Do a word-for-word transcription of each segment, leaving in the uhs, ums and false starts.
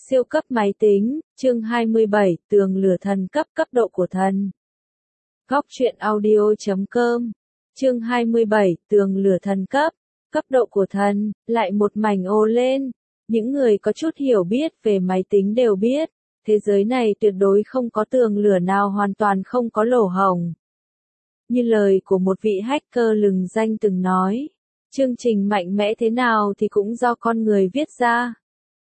Siêu cấp máy tính, chương hai mươi bảy, tường lửa thần cấp cấp độ của thần. Góc truyện audio chấm com, chương hai mươi bảy, tường lửa thần cấp, cấp độ của thần, lại một mảnh ồ lên. Những người có chút hiểu biết về máy tính đều biết, thế giới này tuyệt đối không có tường lửa nào hoàn toàn không có lỗ hổng. Như lời của một vị hacker lừng danh từng nói, chương trình mạnh mẽ thế nào thì cũng do con người viết ra.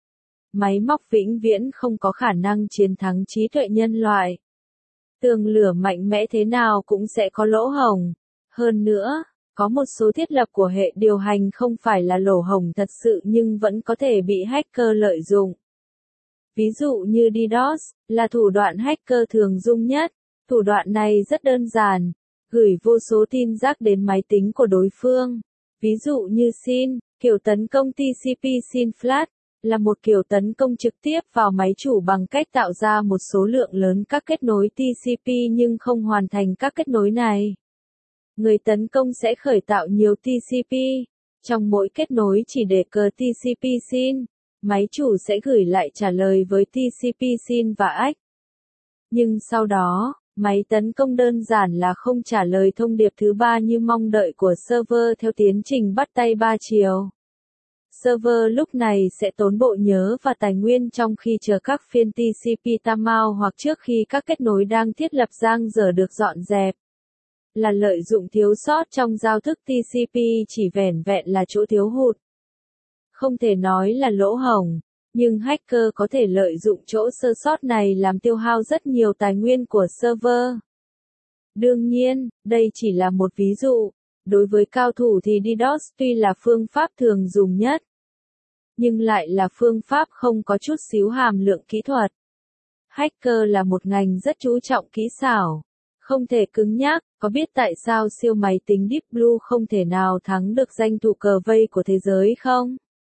Máy móc vĩnh viễn không có khả năng chiến thắng trí tuệ nhân loại. Tường lửa mạnh mẽ thế nào cũng sẽ có lỗ hổng. Hơn nữa, có một số thiết lập của hệ điều hành không phải là lỗ hổng thật sự nhưng vẫn có thể bị hacker lợi dụng. Ví dụ như DDoS, là thủ đoạn hacker thường dùng nhất. Thủ đoạn này rất đơn giản, gửi vô số tin rác đến máy tính của đối phương. Ví dụ như sin, kiểu tấn công tê xê pê sin flash, là một kiểu tấn công trực tiếp vào máy chủ bằng cách tạo ra một số lượng lớn các kết nối tê xê pê nhưng không hoàn thành các kết nối này. Người tấn công sẽ khởi tạo nhiều tê xê pê. Trong mỗi kết nối chỉ để cờ tê xê pê sin, máy chủ sẽ gửi lại trả lời với tê xê pê sin và ách. Nhưng sau đó, máy tấn công đơn giản là không trả lời thông điệp thứ ba như mong đợi của server theo tiến trình bắt tay ba chiều. Server lúc này sẽ tốn bộ nhớ và tài nguyên trong khi chờ các phiên tê xê pê timeout hoặc trước khi các kết nối đang thiết lập dang dở được dọn dẹp. Là lợi dụng thiếu sót trong giao thức tê xê pê chỉ vẻn vẹn là chỗ thiếu hụt. Không thể nói là lỗ hổng, nhưng hacker có thể lợi dụng chỗ sơ sót này làm tiêu hao rất nhiều tài nguyên của server. Đương nhiên, đây chỉ là một ví dụ. Đối với cao thủ thì DDoS tuy là phương pháp thường dùng nhất, nhưng lại là phương pháp không có chút xíu hàm lượng kỹ thuật. Hacker là một ngành rất chú trọng kỹ xảo, không thể cứng nhắc. Có biết tại sao siêu máy tính Deep Blue không thể nào thắng được danh thủ cờ vây của thế giới không?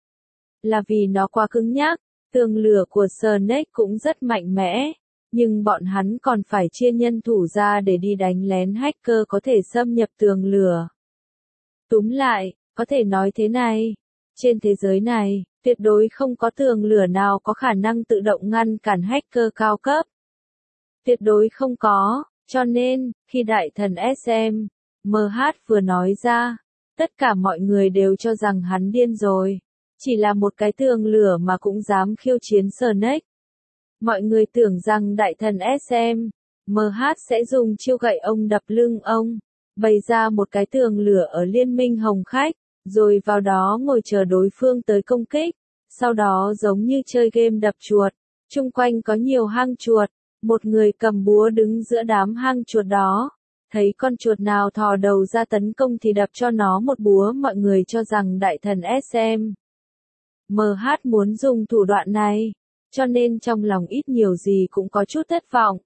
Là vì nó quá cứng nhắc. Tường lửa của Snake cũng rất mạnh mẽ, nhưng bọn hắn còn phải chia nhân thủ ra để đi đánh lén hacker có thể xâm nhập tường lửa. Túm lại, có thể nói thế này, trên thế giới này, tuyệt đối không có tường lửa nào có khả năng tự động ngăn cản hacker cao cấp. Tuyệt đối không có, cho nên, khi đại thần ét em, em hát vừa nói ra, tất cả mọi người đều cho rằng hắn điên rồi. Chỉ là một cái tường lửa mà cũng dám khiêu chiến Snake. Mọi người tưởng rằng đại thần ét em, em hát sẽ dùng chiêu gậy ông đập lưng ông, bày ra một cái tường lửa ở Liên minh Hồng Khách, rồi vào đó ngồi chờ đối phương tới công kích. Sau đó giống như chơi game đập chuột, chung quanh có nhiều hang chuột, một người cầm búa đứng giữa đám hang chuột đó. Thấy con chuột nào thò đầu ra tấn công thì đập cho nó một búa. Mọi người cho rằng đại thần ét em, em hát muốn dùng thủ đoạn này, cho nên trong lòng ít nhiều gì cũng có chút thất vọng.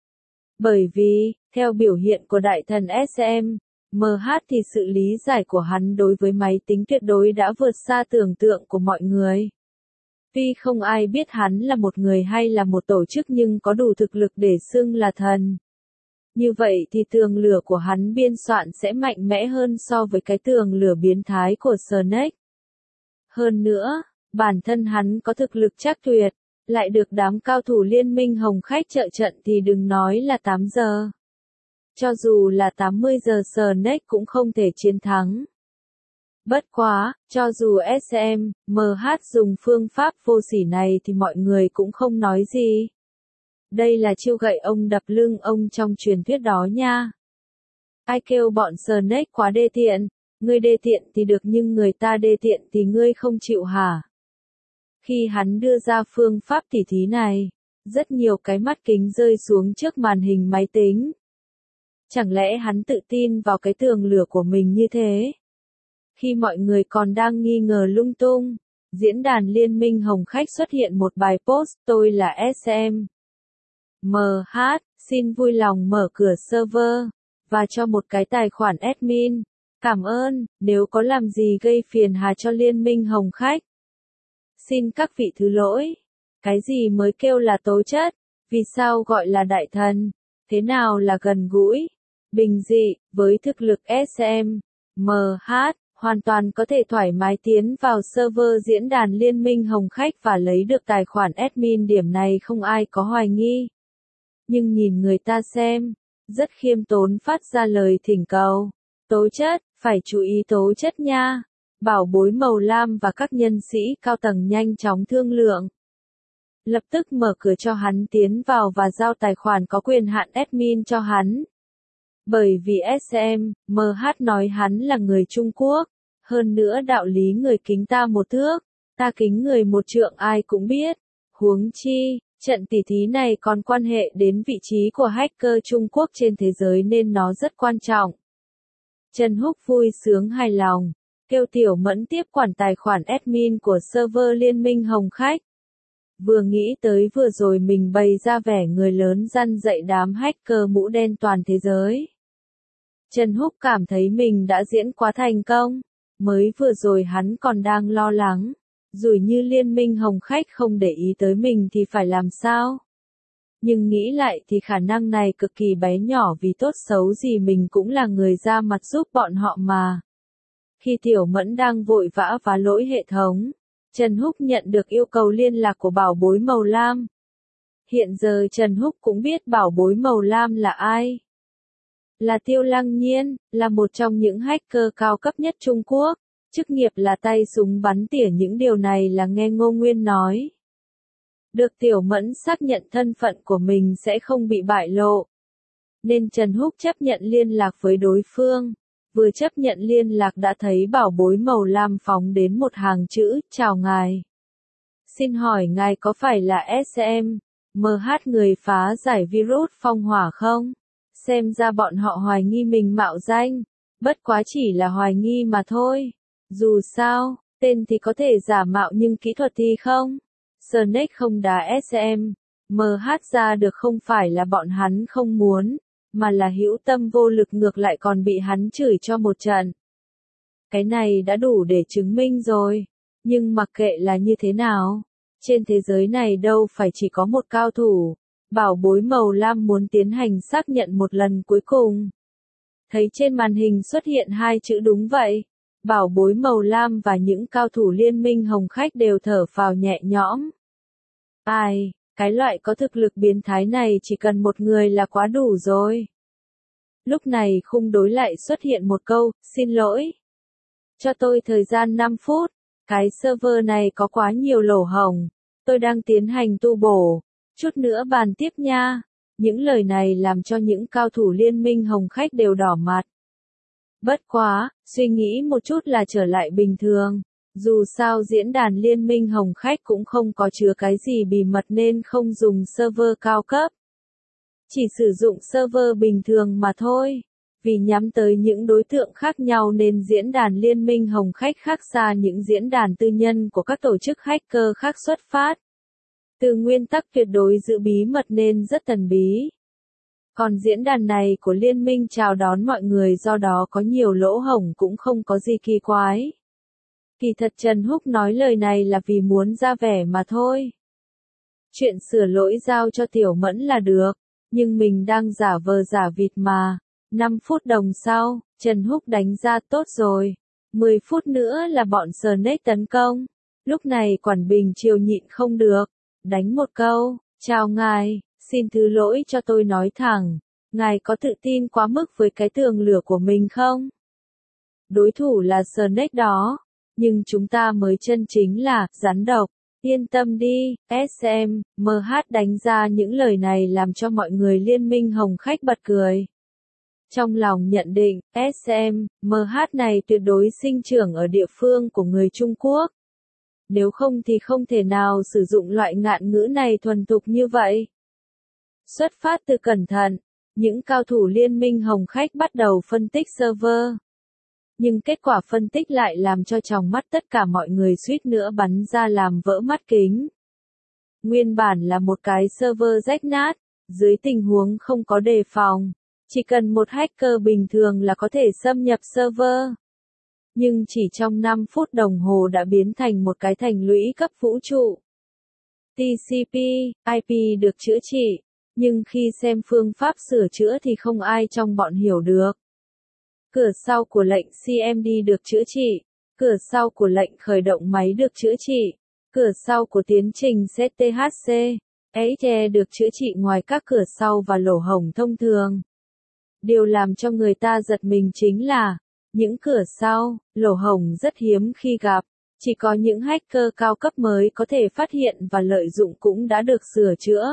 Bởi vì, theo biểu hiện của đại thần ét em, em hát thì sự lý giải của hắn đối với máy tính tuyệt đối đã vượt xa tưởng tượng của mọi người. Tuy không ai biết hắn là một người hay là một tổ chức nhưng có đủ thực lực để xưng là thần. Như vậy thì tường lửa của hắn biên soạn sẽ mạnh mẽ hơn so với cái tường lửa biến thái của Snake. Hơn nữa, bản thân hắn có thực lực chắc tuyệt, lại được đám cao thủ Liên minh Hồng Khách trợ trận thì đừng nói là tám giờ. Cho dù là tám mươi giờ Snake cũng không thể chiến thắng. Bất quá, cho dù ét em, em hát dùng phương pháp vô sỉ này thì mọi người cũng không nói gì. Đây là chiêu gậy ông đập lưng ông trong truyền thuyết đó nha. Ai kêu bọn Snake quá đê tiện, ngươi đê tiện thì được nhưng người ta đê tiện thì ngươi không chịu hả? Khi hắn đưa ra phương pháp tỉ thí này, rất nhiều cái mắt kính rơi xuống trước màn hình máy tính. Chẳng lẽ hắn tự tin vào cái tường lửa của mình như thế? Khi mọi người còn đang nghi ngờ lung tung, diễn đàn Liên minh Hồng Khách xuất hiện một bài post, tôi là ét em. em hát, xin vui lòng mở cửa server, và cho một cái tài khoản admin. Cảm ơn, nếu có làm gì gây phiền hà cho Liên minh Hồng Khách. Xin các vị thứ lỗi. Cái gì mới kêu là tố chất? Vì sao gọi là đại thần? Thế nào là gần gũi? Bình dị, với thực lực ét em, em hát, hoàn toàn có thể thoải mái tiến vào server diễn đàn Liên minh Hồng Khách và lấy được tài khoản admin, điểm này không ai có hoài nghi. Nhưng nhìn người ta xem, rất khiêm tốn phát ra lời thỉnh cầu. Tố chất, phải chú ý tố chất nha. Bảo bối màu lam và các nhân sĩ cao tầng nhanh chóng thương lượng. Lập tức mở cửa cho hắn tiến vào và giao tài khoản có quyền hạn admin cho hắn. Bởi vì ét em, em hát nói hắn là người Trung Quốc. Hơn nữa đạo lý người kính ta một thước, ta kính người một trượng ai cũng biết. Huống chi, trận tỉ thí này còn quan hệ đến vị trí của hacker Trung Quốc trên thế giới nên nó rất quan trọng. Trần Húc vui sướng hài lòng, kêu Tiểu Mẫn tiếp quản tài khoản admin của server Liên minh Hồng Khách. Vừa nghĩ tới vừa rồi mình bày ra vẻ người lớn răn dạy đám hacker mũ đen toàn thế giới. Trần Húc cảm thấy mình đã diễn quá thành công, mới vừa rồi hắn còn đang lo lắng, rủi như Liên minh Hồng Khách không để ý tới mình thì phải làm sao? Nhưng nghĩ lại thì khả năng này cực kỳ bé nhỏ vì tốt xấu gì mình cũng là người ra mặt giúp bọn họ mà. Khi Tiểu Mẫn đang vội vã phá lỗi hệ thống, Trần Húc nhận được yêu cầu liên lạc của bảo bối màu lam. Hiện giờ Trần Húc cũng biết bảo bối màu lam là ai. Là Tiêu Lăng Nhiên, là một trong những hacker cao cấp nhất Trung Quốc, chức nghiệp là tay súng bắn tỉa, những điều này là nghe Ngô Nguyên nói. Được Tiểu Mẫn xác nhận thân phận của mình sẽ không bị bại lộ. Nên Trần Húc chấp nhận liên lạc với đối phương. Vừa chấp nhận liên lạc đã thấy bảo bối màu lam phóng đến một hàng chữ, chào ngài. Xin hỏi ngài có phải là ét em, em hát người phá giải virus phong hỏa không? Xem ra bọn họ hoài nghi mình mạo danh, bất quá chỉ là hoài nghi mà thôi. Dù sao, tên thì có thể giả mạo nhưng kỹ thuật thì không. Snake không đá ét em, em hát ra được không phải là bọn hắn không muốn, mà là hữu tâm vô lực, ngược lại còn bị hắn chửi cho một trận. Cái này đã đủ để chứng minh rồi, nhưng mặc kệ là như thế nào, trên thế giới này đâu phải chỉ có một cao thủ. Bảo bối màu lam muốn tiến hành xác nhận một lần cuối cùng. Thấy trên màn hình xuất hiện hai chữ đúng vậy. Bảo bối màu lam và những cao thủ Liên minh Hồng Khách đều thở phào nhẹ nhõm. Ai, cái loại có thực lực biến thái này chỉ cần một người là quá đủ rồi. Lúc này khung đối lại xuất hiện một câu, xin lỗi. Cho tôi thời gian năm phút, cái server này có quá nhiều lỗ hổng, tôi đang tiến hành tu bổ. Chút nữa bàn tiếp nha. Những lời này làm cho những cao thủ Liên minh Hồng Khách đều đỏ mặt. Bất quá, suy nghĩ một chút là trở lại bình thường. Dù sao diễn đàn Liên minh Hồng Khách cũng không có chứa cái gì bí mật nên không dùng server cao cấp. Chỉ sử dụng server bình thường mà thôi. Vì nhắm tới những đối tượng khác nhau nên diễn đàn Liên minh Hồng Khách khác xa những diễn đàn tư nhân của các tổ chức hacker khác xuất phát. Từ nguyên tắc tuyệt đối giữ bí mật nên rất thần bí. Còn diễn đàn này của Liên minh chào đón mọi người, do đó có nhiều lỗ hổng cũng không có gì kỳ quái. Kỳ thật Trần Húc nói lời này là vì muốn ra vẻ mà thôi. Chuyện sửa lỗi giao cho Tiểu Mẫn là được, nhưng mình đang giả vờ giả vịt mà. năm phút đồng sau, Trần Húc đánh ra tốt rồi. mười phút nữa là bọn Snake tấn công. Lúc này Quản Bình Triều nhịn không được. Đánh một câu, chào ngài, xin thứ lỗi cho tôi nói thẳng, ngài có tự tin quá mức với cái tường lửa của mình không? Đối thủ là Snake đó, nhưng chúng ta mới chân chính là rắn độc, yên tâm đi. ét em, em hát đánh ra những lời này làm cho mọi người Liên minh Hồng Khách bật cười. Trong lòng nhận định, ét em, em hát này tuyệt đối sinh trưởng ở địa phương của người Trung Quốc. Nếu không thì không thể nào sử dụng loại ngạn ngữ này thuần thục như vậy. Xuất phát từ cẩn thận, những cao thủ Liên minh Hồng Khách bắt đầu phân tích server. Nhưng kết quả phân tích lại làm cho tròng mắt tất cả mọi người suýt nữa bắn ra làm vỡ mắt kính. Nguyên bản là một cái server rách nát, dưới tình huống không có đề phòng, chỉ cần một hacker bình thường là có thể xâm nhập server. Nhưng chỉ trong năm phút đồng hồ đã biến thành một cái thành lũy cấp vũ trụ. tê xê pê, i pê được chữa trị, nhưng khi xem phương pháp sửa chữa thì không ai trong bọn hiểu được. Cửa sau của lệnh xê em đê được chữa trị. Cửa sau của lệnh khởi động máy được chữa trị. Cửa sau của tiến trình xê tê hát xê, e ích e được chữa trị ngoài các cửa sau và lỗ hổng thông thường. Điều làm cho người ta giật mình chính là, những cửa sau, lỗ hổng rất hiếm khi gặp. Chỉ có những hacker cao cấp mới có thể phát hiện và lợi dụng cũng đã được sửa chữa.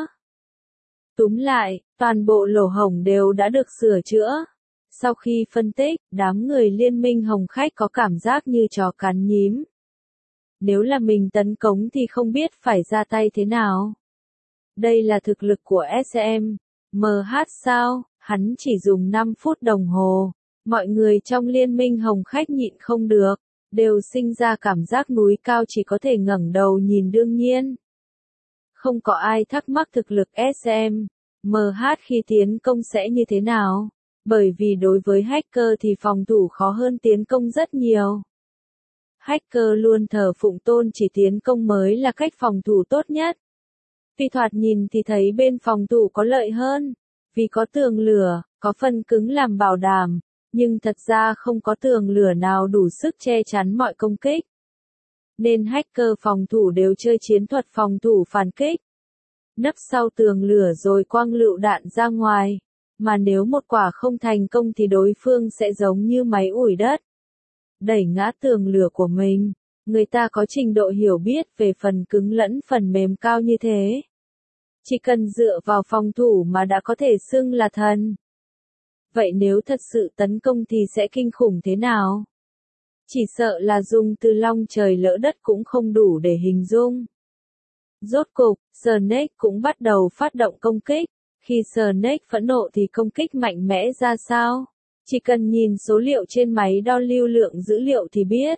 Túm lại, toàn bộ lỗ hổng đều đã được sửa chữa. Sau khi phân tích, đám người Liên minh Hồng Khách có cảm giác như chó cắn nhím. Nếu là mình tấn công thì không biết phải ra tay thế nào. Đây là thực lực của ét em, em hát sao, hắn chỉ dùng năm phút đồng hồ. Mọi người trong Liên minh Hồng Khách nhịn không được, đều sinh ra cảm giác núi cao chỉ có thể ngẩng đầu nhìn đương nhiên. Không có ai thắc mắc thực lực ét em, em hát khi tiến công sẽ như thế nào, bởi vì đối với hacker thì phòng thủ khó hơn tiến công rất nhiều. Hacker luôn thờ phụng tôn chỉ tiến công mới là cách phòng thủ tốt nhất. Vì thoạt nhìn thì thấy bên phòng thủ có lợi hơn, vì có tường lửa, có phần cứng làm bảo đảm, nhưng thật ra không có tường lửa nào đủ sức che chắn mọi công kích. Nên hacker phòng thủ đều chơi chiến thuật phòng thủ phản kích. Nấp sau tường lửa rồi quăng lựu đạn ra ngoài, mà nếu một quả không thành công thì đối phương sẽ giống như máy ủi đất, đẩy ngã tường lửa của mình. Người ta có trình độ hiểu biết về phần cứng lẫn phần mềm cao như thế. Chỉ cần dựa vào phòng thủ mà đã có thể xưng là thần. Vậy nếu thật sự tấn công thì sẽ kinh khủng thế nào? Chỉ sợ là dùng từ long trời lỡ đất cũng không đủ để hình dung. Rốt cục, Snake cũng bắt đầu phát động công kích. Khi Snake phẫn nộ thì công kích mạnh mẽ ra sao? Chỉ cần nhìn số liệu trên máy đo lưu lượng dữ liệu thì biết.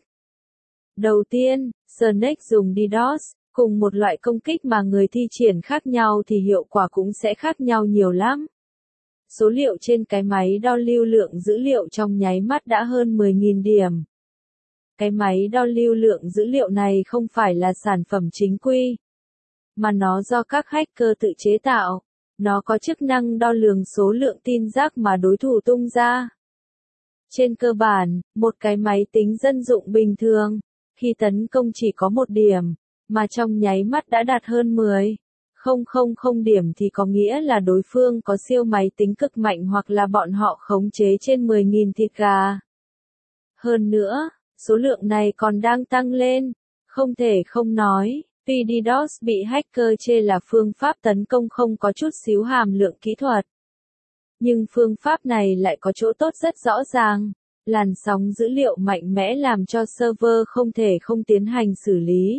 Đầu tiên, Snake dùng DDoS, cùng một loại công kích mà người thi triển khác nhau thì hiệu quả cũng sẽ khác nhau nhiều lắm. Số liệu trên cái máy đo lưu lượng dữ liệu trong nháy mắt đã hơn mười nghìn điểm. Cái máy đo lưu lượng dữ liệu này không phải là sản phẩm chính quy, mà nó do các hacker tự chế tạo. Nó có chức năng đo lường số lượng tin rác mà đối thủ tung ra. Trên cơ bản, một cái máy tính dân dụng bình thường, khi tấn công chỉ có một điểm, mà trong nháy mắt đã đạt hơn mười nghìn điểm thì có nghĩa là đối phương có siêu máy tính cực mạnh hoặc là bọn họ khống chế trên mười nghìn thịt gà. Hơn nữa, số lượng này còn đang tăng lên, không thể không nói. Tuy DDoS bị hacker chê là phương pháp tấn công không có chút xíu hàm lượng kỹ thuật, nhưng phương pháp này lại có chỗ tốt rất rõ ràng. Làn sóng dữ liệu mạnh mẽ làm cho server không thể không tiến hành xử lý.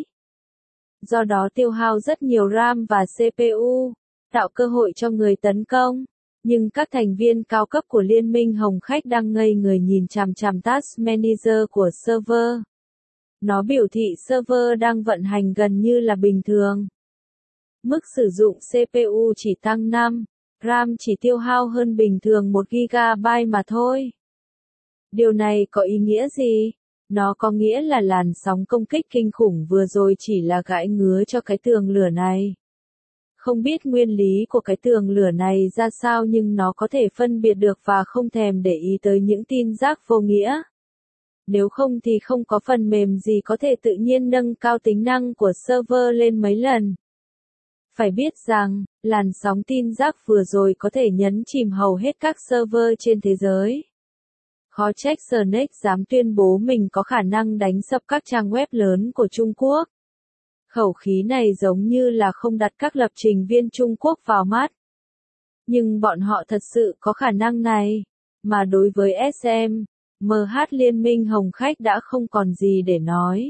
Do đó tiêu hao rất nhiều RAM và xê pê u, tạo cơ hội cho người tấn công. Nhưng các thành viên cao cấp của Liên minh Hồng Khách đang ngây người nhìn chằm chằm Task Manager của server. Nó biểu thị server đang vận hành gần như là bình thường. Mức sử dụng xê pê u chỉ tăng năm, RAM chỉ tiêu hao hơn bình thường một gi-ga-bai mà thôi. Điều này có ý nghĩa gì? Nó có nghĩa là làn sóng công kích kinh khủng vừa rồi chỉ là gãi ngứa cho cái tường lửa này. Không biết nguyên lý của cái tường lửa này ra sao nhưng nó có thể phân biệt được và không thèm để ý tới những tin rác vô nghĩa. Nếu không thì không có phần mềm gì có thể tự nhiên nâng cao tính năng của server lên mấy lần. Phải biết rằng, làn sóng tin rác vừa rồi có thể nhấn chìm hầu hết các server trên thế giới. Khó trách Snake dám tuyên bố mình có khả năng đánh sập các trang web lớn của Trung Quốc. Khẩu khí này giống như là không đặt các lập trình viên Trung Quốc vào mắt. Nhưng bọn họ thật sự có khả năng này, mà đối với ét em, em hát Liên minh Hồng Khách đã không còn gì để nói.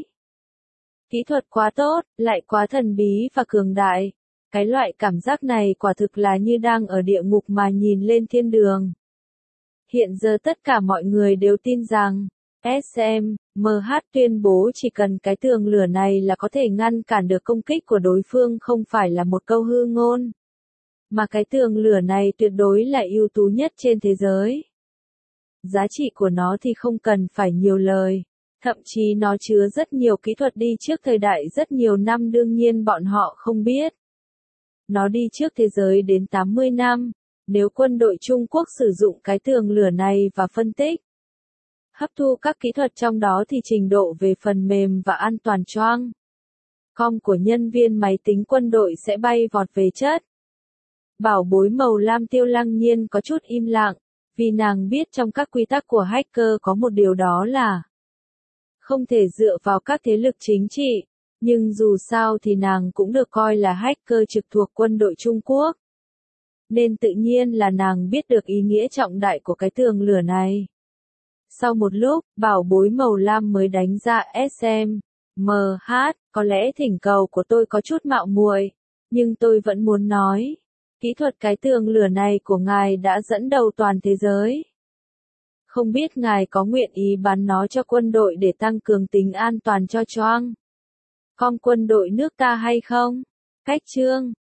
Kỹ thuật quá tốt, lại quá thần bí và cường đại. Cái loại cảm giác này quả thực là như đang ở địa ngục mà nhìn lên thiên đường. Hiện giờ tất cả mọi người đều tin rằng, ét em, em hát tuyên bố chỉ cần cái tường lửa này là có thể ngăn cản được công kích của đối phương không phải là một câu hư ngôn. Mà cái tường lửa này tuyệt đối là ưu tú nhất trên thế giới. Giá trị của nó thì không cần phải nhiều lời. Thậm chí nó chứa rất nhiều kỹ thuật đi trước thời đại rất nhiều năm đương nhiên bọn họ không biết. Nó đi trước thế giới đến tám mươi năm. Nếu quân đội Trung Quốc sử dụng cái tường lửa này và phân tích, Hấp thu các kỹ thuật trong đó thì trình độ về phần mềm và an toàn choang com của nhân viên máy tính quân đội sẽ bay vọt về chất. Bảo bối màu lam Tiêu Lăng Nhiên có chút im lặng, vì nàng biết trong các quy tắc của hacker có một điều đó là không thể dựa vào các thế lực chính trị, nhưng dù sao thì nàng cũng được coi là hacker trực thuộc quân đội Trung Quốc. Nên tự nhiên là nàng biết được ý nghĩa trọng đại của cái tường lửa này. Sau một lúc, bảo bối màu lam mới đánh ra ét em, em hát, có lẽ thỉnh cầu của tôi có chút mạo muội, nhưng tôi vẫn muốn nói, kỹ thuật cái tường lửa này của ngài đã dẫn đầu toàn thế giới. Không biết ngài có nguyện ý bán nó cho quân đội để tăng cường tính an toàn cho choang com quân đội nước ta hay không? Cách chương